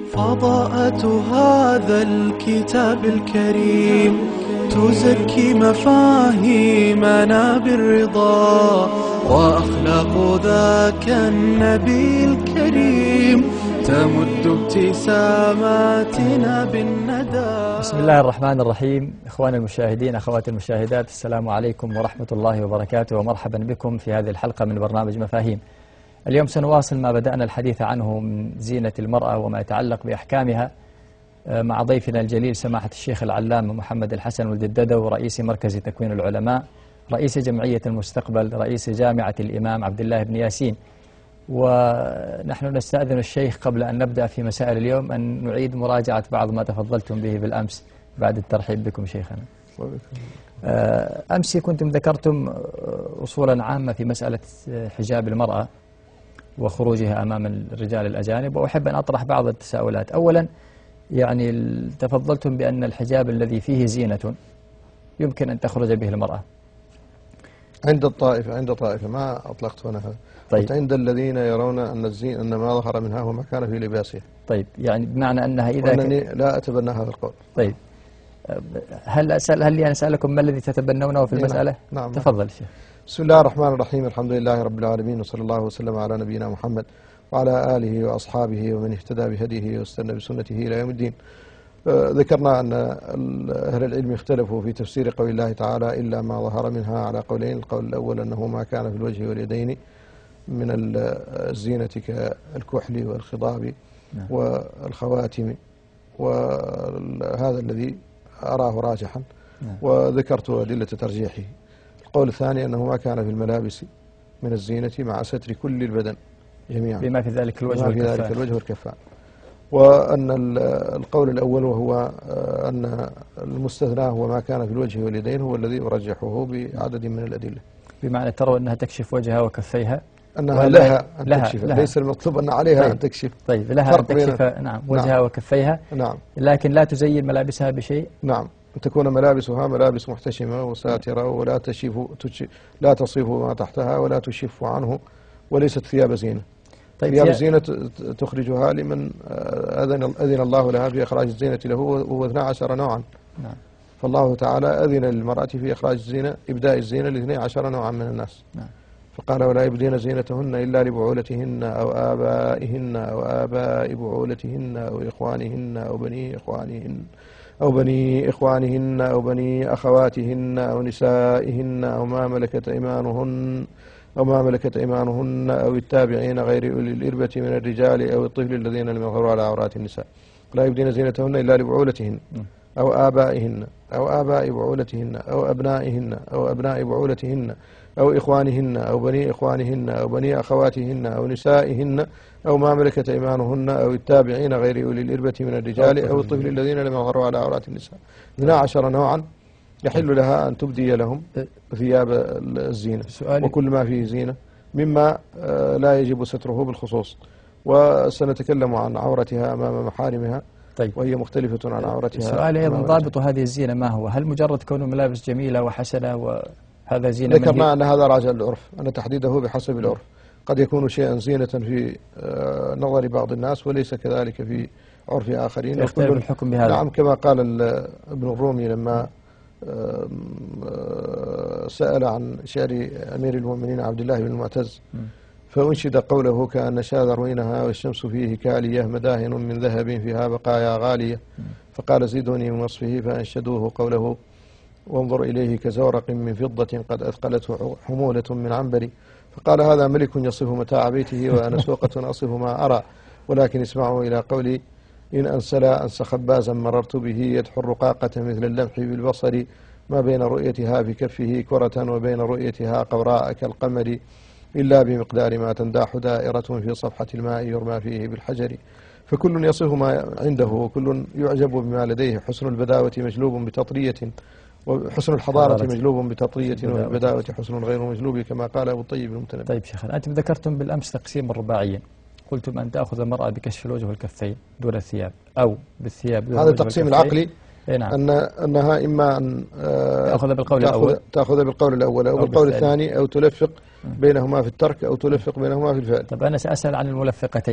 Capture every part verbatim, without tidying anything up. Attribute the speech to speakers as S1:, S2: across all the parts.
S1: فضاءة هذا الكتاب الكريم تزكي مفاهيمنا بالرضا، وأخلاق ذاك النبي الكريم تمد ابتساماتنا بالندى.
S2: بسم الله الرحمن الرحيم. إخواني المشاهدين، أخواتي المشاهدات، السلام عليكم ورحمة الله وبركاته، ومرحبا بكم في هذه الحلقة من برنامج مفاهيم. اليوم سنواصل ما بدأنا الحديث عنه من زينة المرأة وما يتعلق بأحكامها مع ضيفنا الجليل سماحة الشيخ العلامة محمد الحسن ولد الددو، رئيس مركز تكوين العلماء، رئيس جمعية المستقبل، رئيس جامعة الإمام عبد الله بن ياسين. ونحن نستأذن الشيخ قبل أن نبدأ في مسائل اليوم أن نعيد مراجعة بعض ما تفضلتم به بالأمس بعد الترحيب بكم شيخنا. أمس كنتم ذكرتم أصولا عامة في مسألة حجاب المرأة وخروجها أمام الرجال الأجانب، وأحب أن أطرح بعض التساؤلات. أولا، يعني تفضلتم بأن الحجاب الذي فيه زينة يمكن أن تخرج به المرأة
S3: عند الطائفة عند طائفة ما أطلقت هنا هذا.
S2: طيب.
S3: عند الذين يرون أن الزين أن ما ظهر منها هو ما كان في لباسها.
S2: طيب، يعني بمعنى أنها إذا
S3: وأنني لا أتبنى هذا القول.
S2: طيب، هل أسأل هل لي أسألكم ما الذي تتبنونه في المسألة؟
S3: نعم. نعم.
S2: تفضل شيخ.
S3: بسم الله الرحمن الرحيم، الحمد لله رب العالمين، وصلى الله وسلم على نبينا محمد وعلى آله وأصحابه ومن اهتدى بهديه واستنى بسنته إلى يوم الدين. آه ذكرنا أن أهل العلم اختلفوا في تفسير قول الله تعالى إلا ما ظهر منها على قولين. القول الأول أنه ما كان في الوجه واليدين من الزينة كالكحل والخضاب نعم. والخواتم، وهذا الذي أراه راجحا نعم. وذكرت أدلة ترجيحه. القول الثاني أنه ما كان في الملابس من الزينة مع ستر كل البدن جميعا
S2: بما في ذلك الوجه
S3: بما في ذلك الوجه والكفان. وأن القول الأول وهو أن المستثنى هو ما كان في الوجه واليدين هو الذي أرجحه بعدد من الأدلة.
S2: بمعنى ترى أنها تكشف وجهها وكفيها،
S3: أنها لها أن
S2: لها
S3: تكشف
S2: لها
S3: ليس المطلوب أن عليها
S2: طيب
S3: أن تكشف.
S2: طيب، لها أن تكشف نعم وجهها نعم. وكفيها
S3: نعم.
S2: لكن لا تزين ملابسها بشيء.
S3: نعم، أن تكون ملابسها ملابس محتشمة وساترة ولا تشف لا تصف ما تحتها ولا تشف عنه، وليست ثياب زينة. طيب، ثياب زينة تخرجها لمن أذن, أذن الله لها في إخراج الزينة له، وهو اثنا عشر نوعا نعم. فالله تعالى أذن للمرأة في إخراج الزينة إبداء الزينة لاثني عشر نوعا من الناس نعم. فقال ولا يبدين زينتهن إلا لبعولتهن أو آبائهن أو آباء بعولتهن أو إخوانهن أو بني إخوانهن أو بني إخوانهن أو بني أخواتهن أو نسائهن أو ما ملكت أيمانهن أو ما ملكت أيمانهن أو التابعين غير أولي الإربة من الرجال أو الطفل الذين لم يظهروا على عورات النساء. لا يبدين زينتهن إلا لبعولتهن أو آبائهن أو آباء بعولتهن أو أبنائهن أو أبناء بعولتهن أو إخوانهن أو بني إخوانهن أو بني أخواتهن أو نسائهن أو ما ملكت أيمانهن أو التابعين غير أولي الإربة من الرجال أو الطفل الذين لم يظهروا على عورات النساء. اثنا عشر نوعا يحل لها أن تبدي لهم ثياب الزينة وكل ما فيه زينة مما لا يجب ستره بالخصوص. وسنتكلم عن عورتها أمام محارمها. طيب. وهي مختلفة عن عورتها.
S2: سؤال أيضا، ضابط هذه الزينة ما هو؟ هل مجرد كون الملابس جميلة وحسنة وهذا زينة؟
S3: ذكرنا أن هذا راجع للعرف، أن تحديده بحسب العرف. قد يكون شيئا زينة في نظر بعض الناس وليس كذلك في عرف آخرين.
S2: يختلف الحكم بهذا.
S3: نعم، كما قال ابن الرومي لما سأل عن شعر أمير المؤمنين عبد الله بن المعتز فأنشد قوله كأن شاذ روينها والشمس فيه كالية مداهن من ذهب فيها بقايا غالية، فقال زيدوني من وصفه فأنشدوه قوله وانظر إليه كزورق من فضة قد أثقلته حمولة من عنبر، فقال هذا ملك يصف متاع بيته وأنا سوقة أصف ما أرى، ولكن اسمعوا إلى قولي إن أنسلا أنس خبازا مررت به يدحو الرقاقة مثل اللمح بالبصر ما بين رؤيتها في كفه كرة وبين رؤيتها قوراء كالقمر إلا بمقدار ما تنداح دائرة في صفحة الماء يرمى فيه بالحجر، فكل يصف ما عنده وكل يعجب بما لديه. حسن البداوة مجلوب بتطرية وحسن الحضارة مجلوب بتطرية والبداوة حسن غير مجلوب كما قال أبو الطيب المتنبي.
S2: طيب شيخنا، أنتم ذكرتم بالأمس تقسيم الرباعيين، قلتم أن تأخذ المرأة بكشف الوجه والكفين دون الثياب أو بالثياب دون
S3: هذا التقسيم العقلي.
S2: نعم.
S3: أن أنها إما أن
S2: تأخذ بالقول الأول
S3: تأخذ بالقول الأول أو, أو بالقول الثاني أو تلفق بينهما في الترك أو تلفق بينهما في الفعل.
S2: طب أنا سأسأل عن الملفقتين.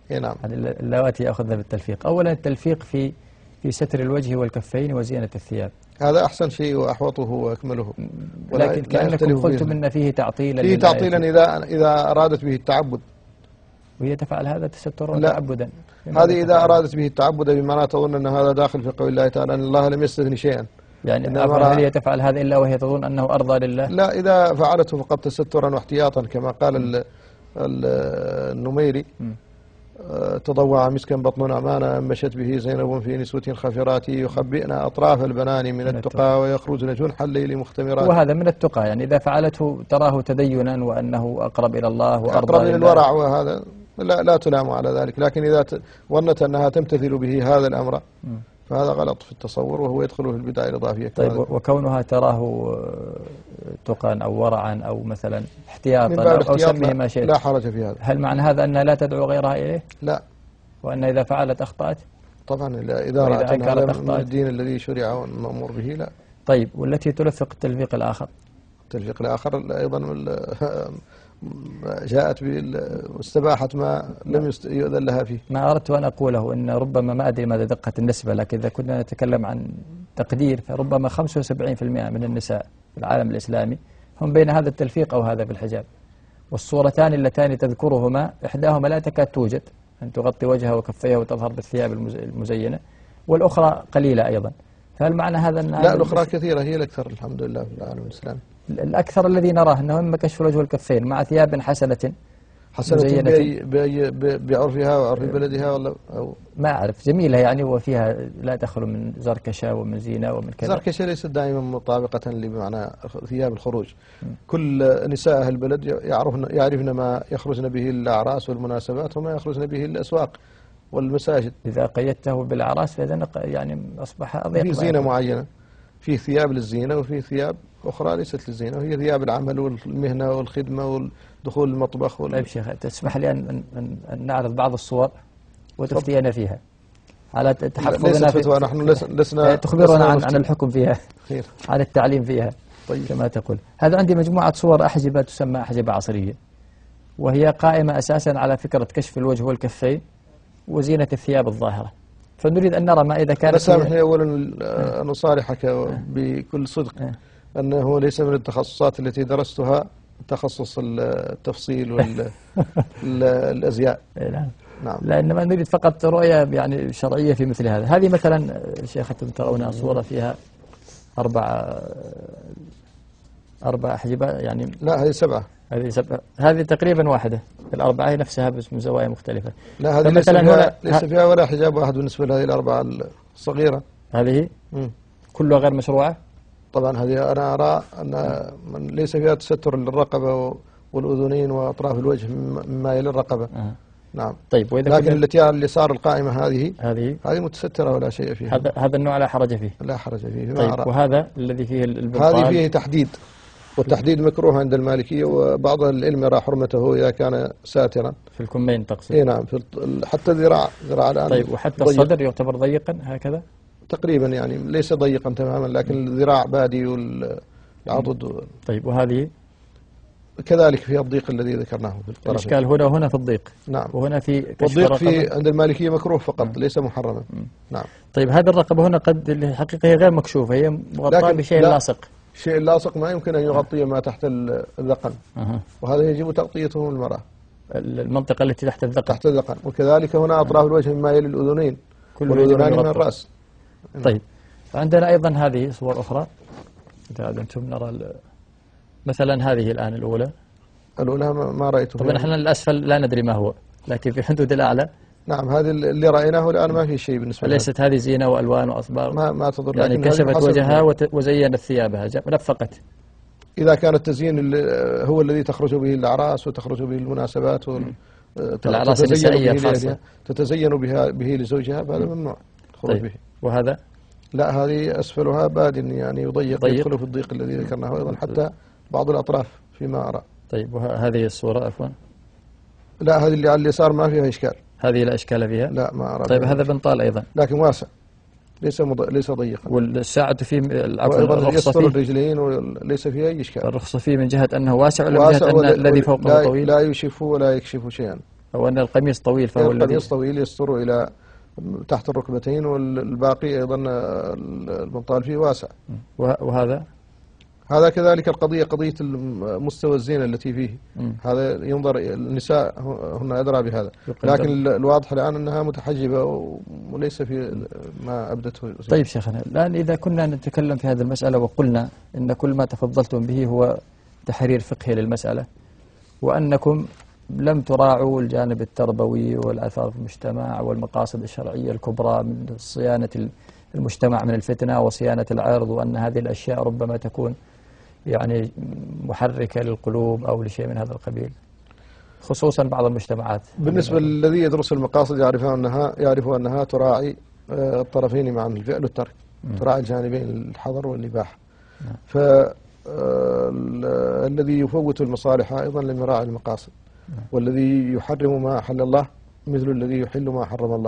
S3: اي نعم.
S2: اللواتي يأخذن بالتلفيق. أولا التلفيق في في ستر الوجه والكفين وزينة الثياب،
S3: هذا أحسن شيء وأحوطه وأكمله.
S2: لكن كأنكم قلتم أن فيه تعطيلا،
S3: فيه تعطيلا إذا إذا أرادت به التعبد،
S2: وهي تفعل هذا تسترا وتعبدا.
S3: هذه إذا أرادت به التعبد بمعنى تظن أن هذا داخل في قول الله تعالى أن الله لم يستثني شيئا.
S2: يعني هل هي تفعل هذا إلا وهي تظن أنه أرضى لله؟
S3: لا، إذا فعلته فقط تسترا واحتياطا كما قال النميري: تضوع مسكا بطن أمانة مشت به زينب في نسوة خفرات يخبئن أطراف البنان من التقى ويخرجن جنح الليل مختمرات.
S2: وهذا من التقى، يعني إذا فعلته تراه تدينا وأنه أقرب إلى الله وأرضى
S3: أقرب إلى الورع، وهذا لا, لا تلام على ذلك. لكن إذا ظنت أنها تمتثل به هذا الأمر فهذا غلط في التصور، وهو يدخله في البدع الإضافية.
S2: طيب، وكونها تراه تقى أو ورعا أو مثلا احتياطا أو سميه ما شئت،
S3: لا حرج في هذا.
S2: هل معنى هذا أنها لا تدعو غيرها إليه؟
S3: لا.
S2: وأن إذا فعلت أخطأت؟
S3: طبعا إذا رأت أن هذا من الدين الذي شرع والمأمور به لا.
S2: طيب، والتي تلفق التلفيق الآخر؟
S3: التلفيق الآخر أيضا جاءت واستباحت ما لم يؤذن لها فيه.
S2: ما أردت أن أقوله أن ربما، ما أدري ماذا دقة النسبة، لكن إذا كنا نتكلم عن تقدير فربما خمسة وسبعين بالمئة من النساء في العالم الإسلامي هم بين هذا التلفيق أو هذا في الحجاب. والصورتان اللتان تذكرهما إحداهما لا تكاد توجد، أن تغطي وجهها وكفيها وتظهر بالثياب المزينة، والأخرى قليلة أيضا. فهل معنى هذا أن
S3: لا، الأخرى كثيرة، هي الأكثر الحمد لله في العالم الإسلامي.
S2: الأكثر الذي نراه أنه إما كشف الوجه والكفين مع ثياب حسنة
S3: حسنة بعرفها وعرف بلدها، ولا أو
S2: ما أعرف، جميلة يعني، وفيها لا تخلو من زركشة ومن زينة ومن كذا.
S3: زركشة ليست دائما مطابقة لمعنى ثياب الخروج. م. كل نساء أهل البلد يعرفن يعرفن ما يخرجن به الأعراس والمناسبات وما يخرجن به الأسواق والمساجد.
S2: إذا قيدته بالأعراس فإذا يعني أصبح أضيق.
S3: في زينة معينة، في ثياب للزينة وفي ثياب أخرى ليست للزينة، وهي ثياب العمل والمهنة والخدمة والدخول المطبخ وال...
S2: طيب شيخ، تسمح لي أن, أن, أن نعرض بعض الصور وتفتينا فيها على تحفظنا
S3: في... نحن لسنا
S2: تخبرنا عن, عن الحكم فيها
S3: خير.
S2: عن التعليم فيها.
S3: طيب.
S2: كما تقول. هذا عندي مجموعة صور أحجبة تسمى أحجبة عصرية، وهي قائمة أساسا على فكرة كشف الوجه والكفين وزينة الثياب الظاهرة. فنريد أن نرى ما إذا كانت.
S3: سامحني أولا أن أصارحك بكل صدق أنه ليس من التخصصات التي درستها تخصص التفصيل والأزياء.
S2: نعم.
S3: نعم.
S2: لأنما نريد فقط رؤية يعني شرعية في مثل هذا. هذه مثلا شيختم ترون صورة فيها أربع أربع أحجبة يعني.
S3: لا، هذه سبعة.
S2: هذه سبعة. هذه تقريبا واحدة. الأربعة هي نفسها بس من زوايا مختلفة.
S3: لا، هذه ليس فيها, ليس فيها ولا حجاب واحد بالنسبة لهذه الأربعة الصغيرة.
S2: هذه مم. كلها غير مشروعة.
S3: طبعا هذه أنا أرى أن من ليس فيها تستر للرقبة والأذنين وأطراف الوجه مما يلي الرقبة.
S2: آه.
S3: نعم.
S2: طيب،
S3: وإذا لكن التي على اليسار القائمة هذه
S2: هذه
S3: هذه متسترة ولا شيء فيها.
S2: هذا هذا النوع لا حرج فيه.
S3: لا حرج فيه.
S2: طيب، أرى. وهذا الذي فيه البنطال
S3: هذه فيه تحديد، والتحديد مكروه عند المالكية، وبعض العلم يرى حرمته إذا كان ساترا.
S2: في الكمين تقصد؟
S3: إيه نعم، في حتى الذراع ذراع الآن.
S2: طيب، وحتى ضيق. الصدر يعتبر ضيقا هكذا؟
S3: تقريبا يعني ليس ضيقا تماما، لكن الذراع بادي والعضد.
S2: طيب، وهذه
S3: كذلك فيها الضيق الذي ذكرناه في الطرف.
S2: الإشكال هنا وهنا في الضيق.
S3: نعم.
S2: وهنا في كشف
S3: والضيق في عند المالكية مكروه فقط. مم. ليس محرما.
S2: مم.
S3: نعم.
S2: طيب، هذه الرقبة هنا قد الحقيقة هي غير مكشوفة، هي مغطاة بشيء لا لاصق.
S3: شيء لاصق ما يمكن أن يغطي ما تحت الذقن.
S2: أه.
S3: وهذا يجب تغطيته من المرأة.
S2: المنطقة التي تحت الذقن.
S3: تحت الذقن. وكذلك هنا أطراف الوجه مما يلي الأذنين.
S2: والأذنان
S3: من الرأس.
S2: طيب، عندنا أيضا هذه صور أخرى إذا أنتم نرى مثلا هذه الآن الأولى.
S3: الأولى ما رأيته.
S2: طبعا احنا الأسفل لا ندري ما هو، لكن في حدود الأعلى.
S3: نعم، هذه اللي رأيناه الآن ما في شيء بالنسبة لها.
S2: ليست هذه زينة وألوان وأصبار.
S3: ما ما تضر.
S2: يعني كشفت وجهها وزينت ثيابها ونفقت.
S3: إذا كان التزيين هو الذي تخرج به الأعراس وتخرج به المناسبات
S2: الأعراس النسائية خاصة
S3: تتزين بها به لزوجها، فهذا ممنوع الخروج به.
S2: وهذا؟
S3: لا، هذه أسفلها باد يعني يضيق، يدخل في الضيق الذي ذكرناه أيضا حتى بعض الأطراف فيما أرى.
S2: طيب، وهذه الصورة عفوا.
S3: لا، هذه اللي على اليسار ما فيها إشكال.
S2: هذه لا إشكال فيها.
S3: لا، ما أرى.
S2: طيب، هذا بنطال أيضا
S3: لكن واسع، ليس مض... ليس ضيقا.
S2: والساعة فيه
S3: وأيضا يستر الرجلين وليس فيه أي إشكال.
S2: الرخصة فيه من جهة أنه واسع ولا من جهة أن الذي فوقه
S3: لا
S2: طويل؟
S3: لا يشف ولا يكشف شيئا.
S2: أو أن القميص طويل فهو الذي
S3: القميص طويل يستر إلى تحت الركبتين، والباقي أيضا البنطال فيه واسع.
S2: وهذا
S3: هذا كذلك القضية قضية مستوى الزينة التي فيه. م. هذا ينظر النساء هن أدرى بهذا، لكن الواضح الآن أنها متحجبة وليس في ما أبدته.
S2: طيب شيخنا، الآن إذا كنا نتكلم في هذه المسألة وقلنا إن كل ما تفضلتم به هو تحرير فقهي للمسألة، وأنكم لم تراعوا الجانب التربوي والآثار في المجتمع والمقاصد الشرعية الكبرى من صيانة المجتمع من الفتنة وصيانة العرض، وأن هذه الأشياء ربما تكون يعني محركة للقلوب أو لشيء من هذا القبيل، خصوصا بعض المجتمعات.
S3: بالنسبة للذي يدرس المقاصد يعرف أنها يعرف أنها تراعي الطرفين معا، الفعل والترك، تراعي الجانبين الحظر والإباحة. فالذي يفوت المصالح أيضا لم يراعي المقاصد، والذي يحرم ما أحل الله مثل الذي يحل ما حرم الله.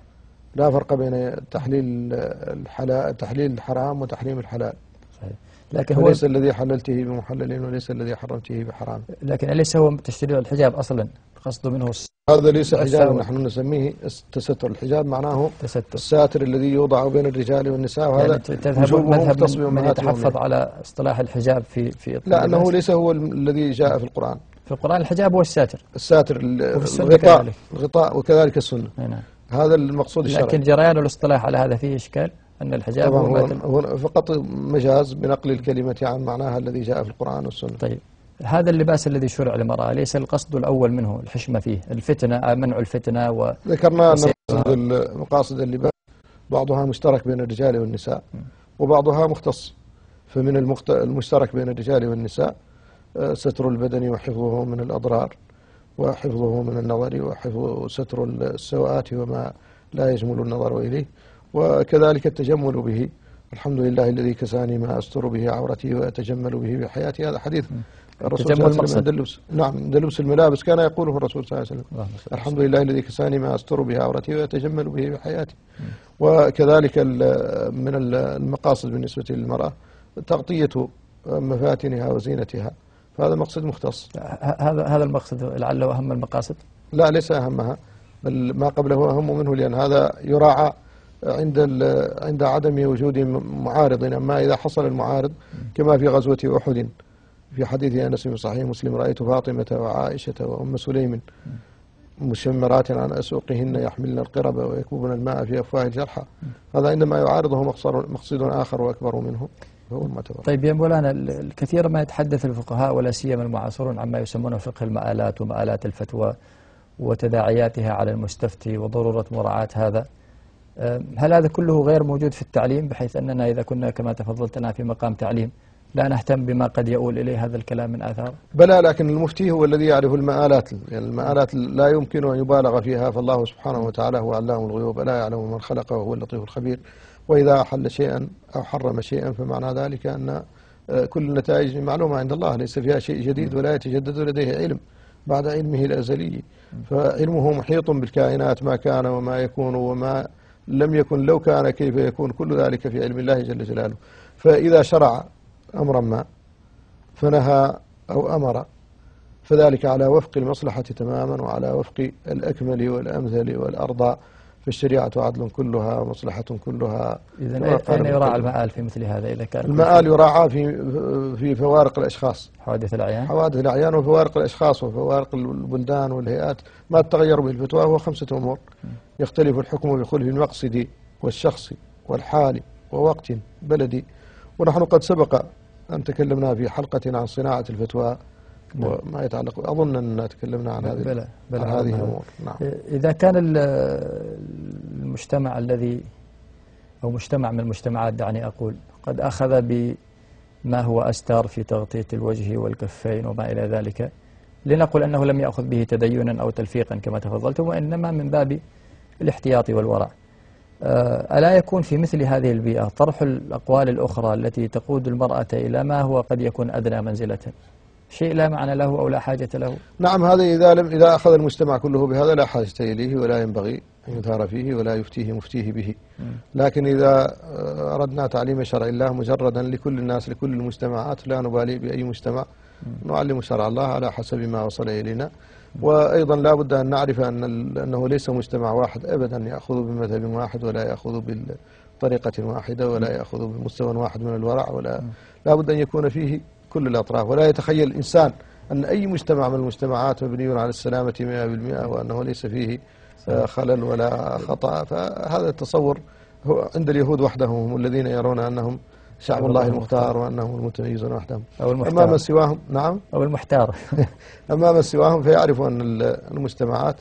S3: لا فرق بين تحليل الحلال تحليل الحرام وتحريم الحلال.
S2: صحيح. لكن هو
S3: وليس الذي حللته بمحلل وليس الذي حرمته بحرام.
S2: لكن أليس هو تشريع الحجاب أصلا قصده منه؟
S3: هذا ليس حجاب، نحن نسميه التستر. الحجاب معناه تستر. الساتر الذي يوضع بين الرجال والنساء، وهذا
S2: يعني تذهب مذهب من, من يتحفظ على اصطلاح الحجاب في في
S3: لا، أنه ليس هو الذي جاء في القرآن.
S2: في القرآن الحجاب هو الساتر،
S3: الساتر الغطاء الغطاء وكذلك السنة. نعم. هذا المقصود الشرعي.
S2: لكن جريان الاصطلاح على هذا فيه إشكال، أن الحجاب
S3: هو, هو فقط مجاز بنقل الكلمة عن معناها الذي جاء في القرآن والسنة.
S2: طيب، هذا اللباس الذي شرع للمرأة ليس القصد الأول منه الحشمة فيه، الفتنة، منع الفتنة و
S3: ذكرنا أن مقاصد اللباس بعضها مشترك بين الرجال والنساء وبعضها مختص. فمن المشترك بين الرجال والنساء ستر البدن وحفظه من الأضرار وحفظه من النظر وحفظ ستر السوءات وما لا يجمل النظر إليه، وكذلك التجمل به. الحمد لله الذي كساني ما أستر به عورتي وأتجمل به بحياتي. هذا حديث الرسول صلى الله عليه وسلم عند اللبس. نعم، عند لبس الملابس كان يقوله الرسول صلى الله عليه وسلم: الحمد لله الذي كساني ما أستر به عورتي وأتجمل به بحياتي. وكذلك من المقاصد بالنسبة للمرأة تغطية مفاتنها وزينتها، فهذا مقصد مختص.
S2: هذا هذا المقصد لعله أهم المقاصد؟
S3: لا، ليس أهمها، بل ما قبله أهم منه، لأن هذا يراعى عند عند عدم وجود معارض. أما إذا حصل المعارض كما في غزوة أحد في حديث أنس في صحيح مسلم: رأيت فاطمة وعائشة وأم سليم مشمرات عن أسوقهن يحملن القرب ويكبن الماء في أفواه الجرحى. هذا عندما يعارضه مقصد آخر وأكبر منه هو المعتبر.
S2: طيب يا مولانا، الكثير ما يتحدث الفقهاء ولا سيما المعاصرون عما يسمونه فقه المآلات ومآلات الفتوى وتداعياتها على المستفتي وضرورة مراعاة هذا. هل هذا كله غير موجود في التعليم، بحيث أننا إذا كنا كما تفضلتنا في مقام تعليم لا نهتم بما قد يؤول إليه هذا الكلام من آثار؟
S3: بلى، لكن المفتي هو الذي يعرف المآلات. يعني المآلات لا يمكن أن يبالغ فيها، فالله سبحانه وتعالى هو علام الغيوب، لا يعلم من خلق وهو اللطيف الخبير. وإذا أحل شيئا أو حرم شيئا فمعنى ذلك أن كل النتائج معلومة عند الله، ليس فيها شيء جديد ولا يتجدد لديه علم بعد علمه الأزلي. فعلمه محيط بالكائنات، ما كان وما يكون وما لم يكن لو كان كيف يكون، كل ذلك في علم الله جل جلاله. فإذا شرع أمرا ما فنهى أو أمر فذلك على وفق المصلحة تماما وعلى وفق الأكمل والأمثل والأرضى. فالشريعة عدل كلها ومصلحة كلها.
S2: إذن أين يراعى المآل في مثل هذا؟ إذا كان
S3: المآل يراعى في في فوارق الأشخاص،
S2: حوادث الأعيان
S3: حوادث الأعيان وفوارق الأشخاص وفوارق البلدان والهيئات. ما تتغير به الفتوى هو خمسة أمور: يختلف الحكم بخلف المقصد والشخص والحال ووقت بلدي. ونحن قد سبق أن تكلمنا في حلقة عن صناعة الفتوى وما يتعلق، أظن أننا تكلمنا عن هذه
S2: بلا بلا
S3: عن هذه الأمور.
S2: نعم. إذا كان المجتمع الذي أو مجتمع من المجتمعات دعني أقول قد أخذ بما هو أستر في تغطية الوجه والكفين وما إلى ذلك، لنقل أنه لم يأخذ به تدينا أو تلفيقا كما تفضلتم، وإنما من باب الاحتياط والورع، ألا يكون في مثل هذه البيئة طرح الأقوال الأخرى التي تقود المرأة إلى ما هو قد يكون أدنى منزلة، شيء لا معنى له أو لا حاجة له؟
S3: نعم، هذا إذا لم إذا أخذ المجتمع كله بهذا لا حاجة إليه ولا ينبغي أن يثار فيه ولا يفتيه مفتيه به. لكن إذا أردنا تعليم شرع الله مجردا لكل الناس لكل المجتمعات، لا نبالي بأي مجتمع، نعلم شرع الله على حسب ما وصل إلينا. وأيضا لا بد أن نعرف أن أنه ليس مجتمع واحد أبدا يأخذ بمذهب واحد، ولا يأخذ بطريقة واحدة، ولا يأخذ بمستوى واحد من الورع، ولا لا بد أن يكون فيه كل الأطراف. ولا يتخيل الإنسان أن أي مجتمع من المجتمعات مبني على السلامة مئة بالمئة وأنه ليس فيه خلل ولا خطأ. فهذا التصور هو عند اليهود وحدهم، هم الذين يرون أنهم شعب الله المختار وأنهم المتميزون وحدهم. أما من سواهم نعم
S2: أو المحتار
S3: أما من سواهم فيعرفوا أن المجتمعات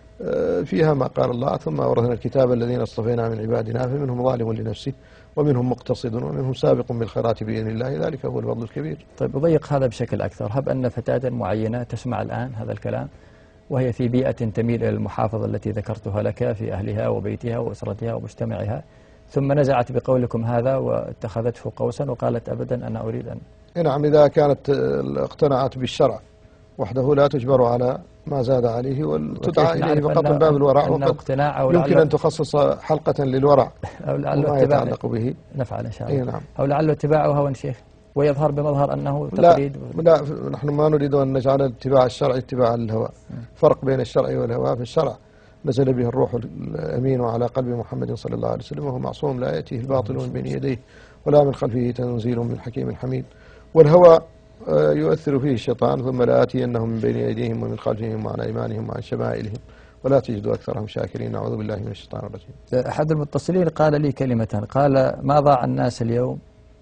S3: فيها ما قال الله: ثم أورثنا الكتاب الذين اصطفينا من عبادنا فمنهم ظالم لنفسه ومنهم مقتصد ومنهم سابق بالخيرات بإذن الله، ذلك هو الفضل الكبير.
S2: طيب أضيق هذا بشكل أكثر. هب أن فتاة معينة تسمع الآن هذا الكلام وهي في بيئة تميل إلى المحافظة التي ذكرتها لك في أهلها وبيتها وأسرتها ومجتمعها، ثم نزعت بقولكم هذا واتخذته قوسا وقالت أبدا أنا أريد أن.
S3: نعم، إذا كانت اقتنعت بالشرع وحده لا تجبر على ما زاد عليه وتدعى إليه فقط من باب الورع، وقد يمكن أن تخصص حلقة للورع
S2: أو لعله
S3: وما يتعلق به.
S2: نفعل إن شاء الله.
S3: نعم.
S2: أو لعله اتباعه هوى شيخ ويظهر بمظهر أنه تقليد.
S3: لا, لا نحن ما نريد أن نجعل اتباع الشرع اتباعا للهوى. فرق بين الشرع والهوى. في الشرع نزل به الروح الأمين على قلب محمد صلى الله عليه وسلم، وهو معصوم لا يأتيه الباطل من بين يديه ولا من خلفه تنزيل من حكيم حميد. والهوى يؤثر فيه الشيطان: ثم لآتينهم من بين أيديهم ومن خلفهم وعن أيمانهم وعن شمائلهم ولا تجد أكثرهم شاكرين. نعوذ بالله من الشيطان الرجيم.
S2: أحد المتصلين قال لي كلمة، قال: ما ضاع الناس اليوم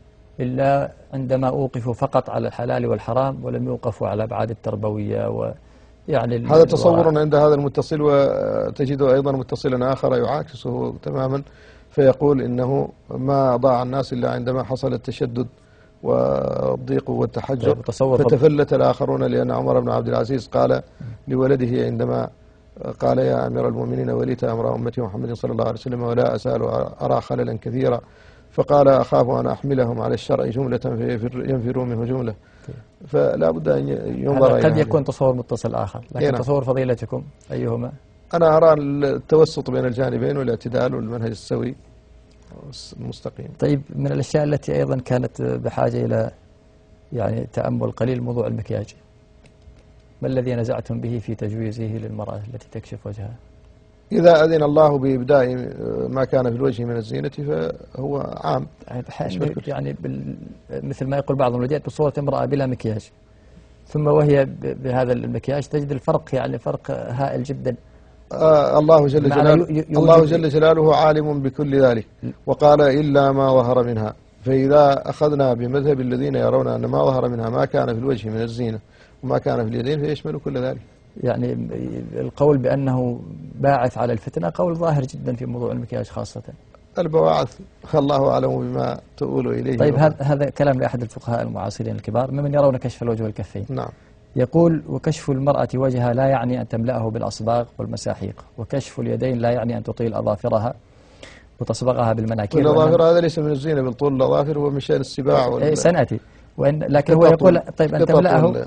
S2: إلا عندما أوقفوا فقط على الحلال والحرام ولم يوقفوا على أبعاد التربوية. ويعني
S3: هذا تصور عند هذا المتصل، وتجد أيضا متصلا آخر يعاكسه تماما فيقول إنه ما ضاع الناس إلا عندما حصل التشدد والضيق والتحجر فتفلت الآخرون، لأن عمر بن عبد العزيز قال لولده عندما قال: يا أمير المؤمنين وليت أمر أمتي محمد صلى الله عليه وسلم ولا أزال أرى خللا كثيرا، فقال: أخاف أن أحملهم على الشرع جملة فينفروا منه جملة. فلا بد أن ينظر.
S2: قد يكون تصور متصل آخر، لكن تصور فضيلتكم أيهما؟
S3: أنا أرى التوسط بين الجانبين والاعتدال والمنهج السوي المستقيم.
S2: طيب، من الأشياء التي أيضا كانت بحاجة إلى يعني تأمل قليل موضوع المكياج. ما الذي نزعتم به في تجويزه للمرأة التي تكشف وجهها؟
S3: إذا أذن الله بإبداء ما كان في الوجه من الزينة فهو عام.
S2: يعني مثل ما يقول بعضهم: لو بصورة امرأة بلا مكياج ثم وهي بهذا المكياج تجد الفرق، يعني فرق هائل جدا.
S3: آه الله جل جلاله الله جل جلاله عالم بكل ذلك، وقال: إلا ما ظهر منها. فإذا أخذنا بمذهب الذين يرون أن ما ظهر منها ما كان في الوجه من الزينة وما كان في اليدين فيشمل كل ذلك.
S2: يعني القول بأنه باعث على الفتنة قول ظاهر جدا في موضوع المكياج خاصة.
S3: البواعث الله أعلم بما تؤول إليه.
S2: طيب، هذا هذا كلام لأحد الفقهاء المعاصرين الكبار ممن يرون كشف الوجه والكفين.
S3: نعم.
S2: يقول: وكشف المرأة وجهها لا يعني أن تملأه بالأصباغ والمساحيق، وكشف اليدين لا يعني أن تطيل أظافرها وتصبغها بالمناكير.
S3: الأظافر هذا ليس من الزينة، بل طول الأظافر هو من شأن السباع وال...
S2: سنأتي. وإن لكن هو يقول: طيب أن تملأه.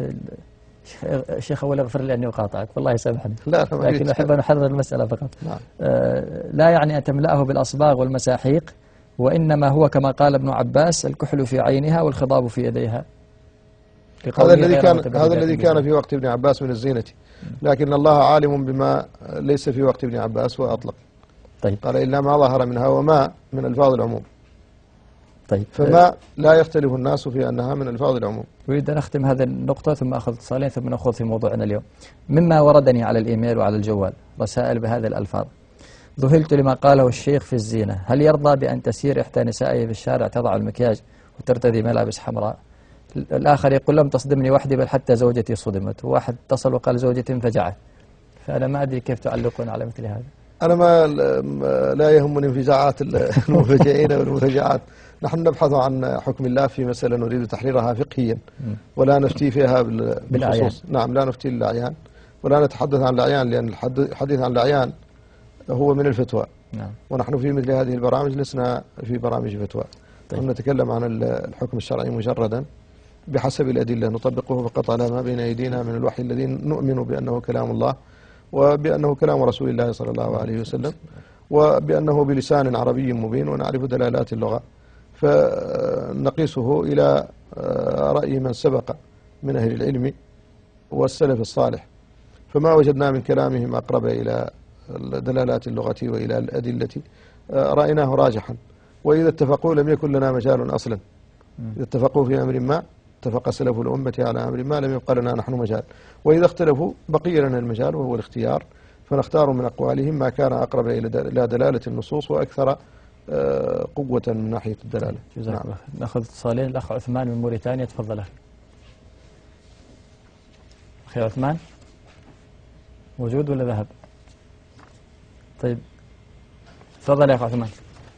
S2: شيخ أول اغفر لي أني أقاطعك، والله سامحني، لكن أحب أن أحرر المسألة فقط.
S3: نعم.
S2: آه لا يعني أن تملأه بالأصباغ والمساحيق، وإنما هو كما قال ابن عباس: الكحل في عينها والخضاب في يديها.
S3: هذا الذي كان هذا الذي كان في وقت ابن عباس من الزينة، لكن الله عالم بما ليس في وقت ابن عباس وأطلق.
S2: طيب.
S3: قال: إلا ما ظهر منها، وما من ألفاظ العموم.
S2: طيب.
S3: فما لا يختلف الناس في أنها من ألفاظ العموم.
S2: أريد أن أختم هذه النقطة ثم أخذ اتصالين ثم نخوض في موضوعنا اليوم. مما وردني على الإيميل وعلى الجوال رسائل بهذه الألفاظ: ذهلت لما قاله الشيخ في الزينة، هل يرضى بأن تسير إحدى نسائه في الشارع تضع المكياج وترتدي ملابس حمراء؟ الآخر يقول: لم تصدمني وحدي بل حتى زوجتي صدمت. وواحد اتصل وقال: زوجتي انفجعت. فأنا ما أدري كيف تعلقون على مثل هذا.
S3: أنا ما لا يهمني انفجاعات المفاجئين والمفاجآت. نحن نبحث عن حكم الله في مسألة نريد تحريرها فقهيا ولا نفتي فيها بالخصوص. نعم، لا نفتي الأعيان ولا نتحدث عن الأعيان، لأن الحديث عن الأعيان هو من الفتوى.
S2: نعم.
S3: ونحن في مثل هذه البرامج لسنا في برامج فتوى. طيب. نتكلم عن الحكم الشرعي مجردا بحسب الأدلة، نطبقه فقط على ما بين أيدينا من الوحي الذي نؤمن بأنه كلام الله وبأنه كلام رسول الله صلى الله عليه وسلم وبأنه بلسان عربي مبين ونعرف دلالات اللغة، فنقيسه إلى رأي من سبق من أهل العلم والسلف الصالح. فما وجدنا من كلامهم أقرب إلى الدلالات اللغة وإلى الأدلة رأيناه راجحا. وإذا اتفقوا لم يكن لنا مجال أصلا. إذا اتفقوا في أمر ما، اتفق سلف الأمة على أمر ما، لم يبقى لنا نحن مجال. وإذا اختلفوا بقي لنا المجال وهو الاختيار، فنختار من أقوالهم ما كان أقرب إلى دلالة النصوص وأكثر قوة من ناحية الدلالة.
S2: جزاك الله. نأخذ اتصالين. الأخ عثمان من موريتانيا، تفضل أخي. أخي عثمان موجود ولا ذهب؟ طيب تفضل يا أخي عثمان.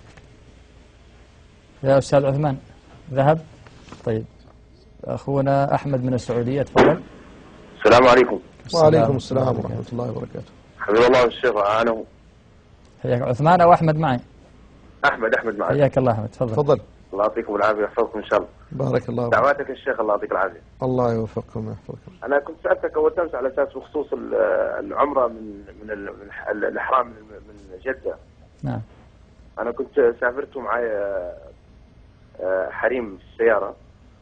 S2: يا أستاذ عثمان ذهب؟ طيب أخونا أحمد من السعودية، تفضل.
S4: السلام عليكم.
S3: وعليكم السلام ورحمة الله وبركاته.
S4: حفظ الله الشيخ أعانه.
S2: حياك. عثمان أو أحمد معي؟
S4: أحمد أحمد معي.
S2: حياك الله أحمد، تفضل.
S3: تفضل.
S4: الله يعطيكم العافية ويحفظكم إن شاء الله.
S3: بارك الله.
S4: دعواتك الشيخ، الله يعطيك العافية.
S3: الله يوفقكم ويحفظكم.
S4: أنا كنت سألتك أول أمس على أساس بخصوص العمرة من من الإحرام من جدة.
S2: نعم.
S4: أنا كنت سافرت معي حريم في السيارة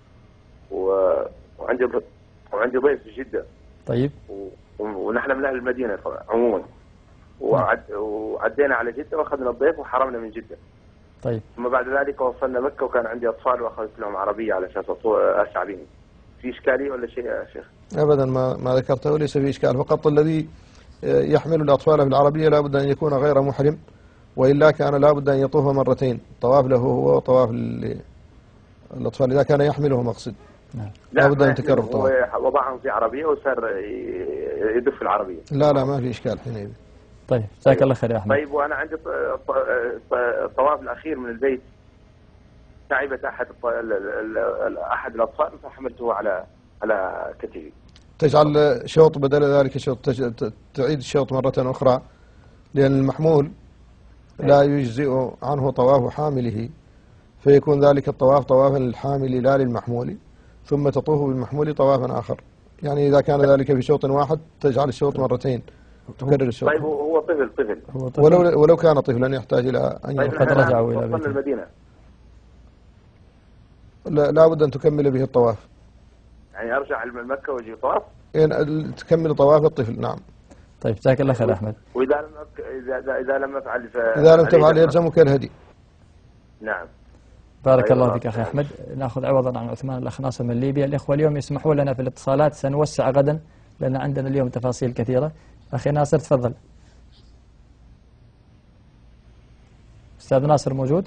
S4: وعندي وعندي ضيف في جدة.
S2: طيب.
S4: ونحن من أهل المدينة عموما، وعد وعدينا على جدة وأخذنا الضيف وحرمنا من جدة.
S2: طيب.
S4: ثم بعد ذلك وصلنا مكة وكان عندي أطفال وأخذت لهم عربية على أساس أسعى بهم. في إشكالية ولا شيء يا شيخ؟
S3: أبدا، ما ما ذكرته ليس في إشكال، فقط الذي يحمل الأطفال في العربية لا بد أن يكون غير محرم، وإلا كان لا بد أن يطوف مرتين، طواف له هو وطواف الأطفال إذا كان يحمله مقصد.
S2: نعم.
S3: لا بد أن تكرر طواف.
S4: وضعهم في عربية وصار يدف في العربية.
S3: لا لا ما في إشكال حينئذ.
S2: طيب جزاك الله خير يا أحمد.
S4: طيب وأنا عندي الطواف الأخير من البيت تعبت أحد أحد الأطفال فحملته على على كتفي.
S3: تجعل شوط بدل ذلك شوط، تعيد الشوط مرة أخرى، لأن المحمول لا يجزئ عنه طواف حامله، فيكون ذلك الطواف طوافا للحامل لا للمحمول، ثم تطوف بالمحمول طوافا آخر. يعني إذا كان ذلك في شوط واحد تجعل الشوط مرتين، تكرر الشوط.
S4: طيب هو طفل طفل
S2: هو طفل.
S3: ولو ولو كان طفلا يحتاج إلى أن
S4: طيب
S2: قد رجعوا إلى
S4: وصلنا المدينة.
S3: لا, لا بد أن تكمل به الطواف.
S4: يعني أرجع لمكة وأجي طواف؟
S3: يعني تكمل طواف الطفل. نعم.
S2: طيب جزاك الله خير أحمد.
S4: وإذا لم إذا إذا لم أفعل ف...
S3: إذا لم تفعل يلزمك الهدي.
S4: نعم.
S2: بارك
S4: طيب
S2: الله فيك أخي أحمد. نأخذ عوضا عن عثمان الأخ ناصر من ليبيا. الإخوة اليوم يسمحوا لنا في الاتصالات، سنوسع غدا لأن عندنا اليوم تفاصيل كثيرة. أخي ناصر تفضل. أستاذ ناصر موجود؟